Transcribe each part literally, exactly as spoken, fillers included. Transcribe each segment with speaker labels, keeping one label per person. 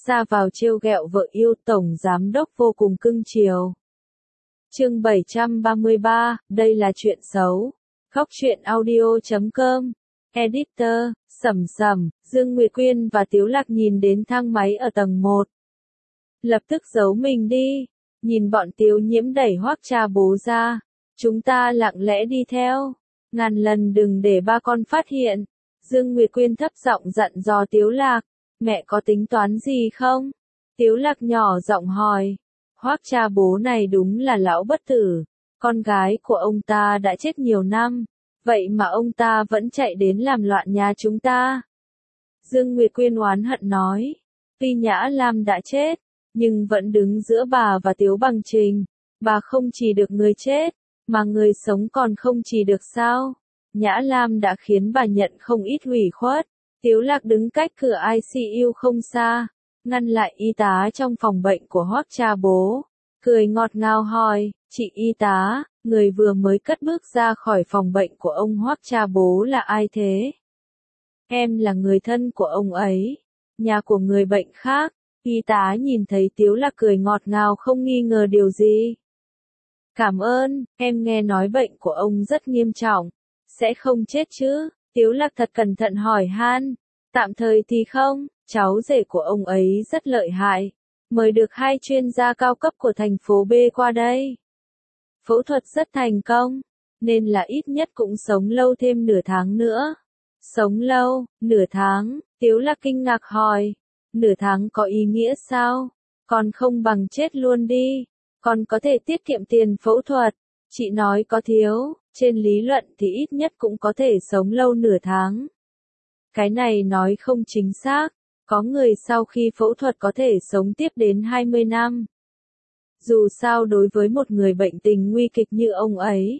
Speaker 1: ra vào trêu ghẹo vợ yêu, tổng giám đốc vô cùng cưng chiều. Chương bảy trăm ba mươi ba, đây là chuyện xấu. Khóc chuyện audio chấm com. Editor, Sầm Sầm, Dương Nguyệt Quyên và Tiếu Lạc nhìn đến thang máy ở tầng một. Lập tức giấu mình đi, nhìn bọn Tiếu Nhiễm đẩy Hoắc Cha Bố ra. Chúng ta lặng lẽ đi theo, ngàn lần đừng để ba con phát hiện. Dương Nguyệt Quyên thấp giọng dặn dò Tiếu Lạc, mẹ có tính toán gì không? Tiếu Lạc nhỏ giọng hỏi, Hoắc Cha Bố này đúng là lão bất tử, con gái của ông ta đã chết nhiều năm, vậy mà ông ta vẫn chạy đến làm loạn nhà chúng ta. Dương Nguyệt Quyên oán hận nói, tuy Nhã Lam đã chết, nhưng vẫn đứng giữa bà và Tiếu Bằng Trình, bà không chỉ được người chết, mà người sống còn không chỉ được sao? Nhã Lam đã khiến bà nhận không ít ủy khuất. Tiếu Lạc đứng cách cửa i xê u không xa, ngăn lại y tá trong phòng bệnh của Hoắc Cha Bố, cười ngọt ngào hỏi, chị y tá, người vừa mới cất bước ra khỏi phòng bệnh của ông Hoắc Cha Bố là ai thế? Em là người thân của ông ấy, nhà của người bệnh khác. Y tá nhìn thấy Tiếu Lạc cười ngọt ngào không nghi ngờ điều gì. Cảm ơn, em nghe nói bệnh của ông rất nghiêm trọng, sẽ không chết chứ? Tiếu Lạc thật cẩn thận hỏi han. Tạm thời thì không, cháu rể của ông ấy rất lợi hại, mời được hai chuyên gia cao cấp của thành phố B qua đây. Phẫu thuật rất thành công, nên là ít nhất cũng sống lâu thêm nửa tháng nữa. Sống lâu, nửa tháng, Tiếu Lạc kinh ngạc hỏi. Nửa tháng có ý nghĩa sao? Còn không bằng chết luôn đi, còn có thể tiết kiệm tiền phẫu thuật. Chị nói có thiếu, trên lý luận thì ít nhất cũng có thể sống lâu nửa tháng. Cái này nói không chính xác, có người sau khi phẫu thuật có thể sống tiếp đến hai mươi năm. Dù sao đối với một người bệnh tình nguy kịch như ông ấy,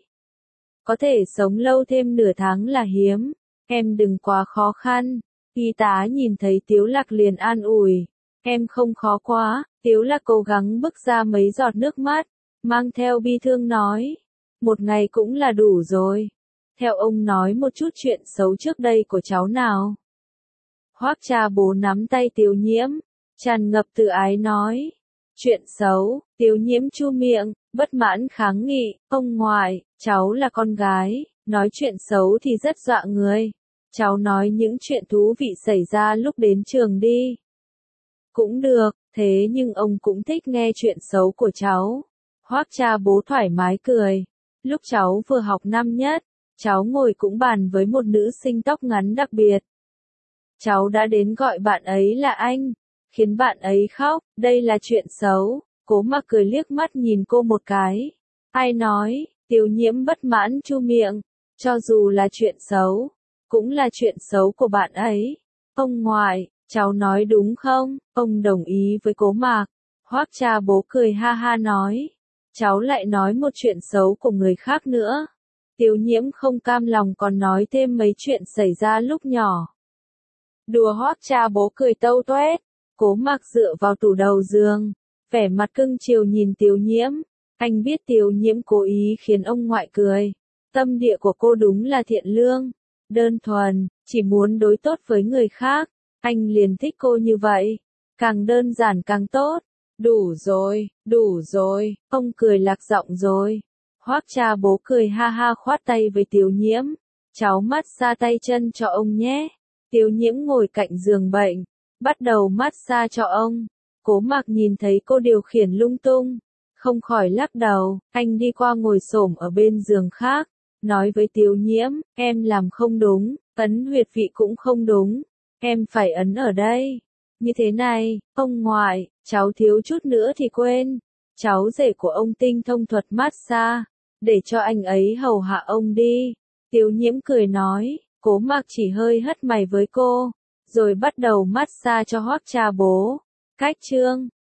Speaker 1: có thể sống lâu thêm nửa tháng là hiếm, em đừng quá khó khăn. Y tá nhìn thấy Tiếu Lạc liền an ủi, em không khó quá. Tiếu Lạc cố gắng bức ra mấy giọt nước mắt, mang theo bi thương nói, một ngày cũng là đủ rồi. Theo ông nói một chút chuyện xấu trước đây của cháu nào. Hoắc Cha Bố nắm tay Tiếu Nhiễm, tràn ngập tự ái nói, chuyện xấu. Tiếu Nhiễm chu miệng, bất mãn kháng nghị, ông ngoại, cháu là con gái, nói chuyện xấu thì rất dọa người. Cháu nói những chuyện thú vị xảy ra lúc đến trường đi. Cũng được, thế nhưng ông cũng thích nghe chuyện xấu của cháu. Hoắc Cha Bố thoải mái cười. Lúc cháu vừa học năm nhất, cháu ngồi cũng bàn với một nữ sinh tóc ngắn đặc biệt. Cháu đã đến gọi bạn ấy là anh, khiến bạn ấy khóc, đây là chuyện xấu. Cố Mặc cười liếc mắt nhìn cô một cái. Ai nói? Tiếu Nhiễm bất mãn chu miệng, cho dù là chuyện xấu, cũng là chuyện xấu của bạn ấy. Ông ngoại, cháu nói đúng không? Ông đồng ý với Cố Mạc. Hoắc Cha Bố cười ha ha nói, cháu lại nói một chuyện xấu của người khác nữa. Tiếu Nhiễm không cam lòng còn nói thêm mấy chuyện xảy ra lúc nhỏ. Đùa Hoắc Cha Bố cười tâu toét. Cố Mạc dựa vào tủ đầu giường, vẻ mặt cưng chiều nhìn Tiếu Nhiễm. Anh biết Tiếu Nhiễm cố ý khiến ông ngoại cười. Tâm địa của cô đúng là thiện lương, đơn thuần, chỉ muốn đối tốt với người khác. Anh liền thích cô như vậy, càng đơn giản càng tốt. Đủ rồi, đủ rồi, ông cười lạc giọng rồi. Hoắc Cha Bố cười ha ha khoát tay với Tiếu Nhiễm, cháu mát xa tay chân cho ông nhé. Tiếu Nhiễm ngồi cạnh giường bệnh, bắt đầu mát xa cho ông. Cố Mạc nhìn thấy cô điều khiển lung tung, không khỏi lắc đầu. Anh đi qua ngồi xổm ở bên giường khác, nói với Tiếu Nhiễm, em làm không đúng, ấn huyệt vị cũng không đúng, em phải ấn ở đây. Như thế này, ông ngoại, cháu thiếu chút nữa thì quên, cháu rể của ông tinh thông thuật massage, để cho anh ấy hầu hạ ông đi. Tiếu Nhiễm cười nói. Cố Mạc chỉ hơi hất mày với cô, rồi bắt đầu massage cho Hoắc Cha Bố. Cách chương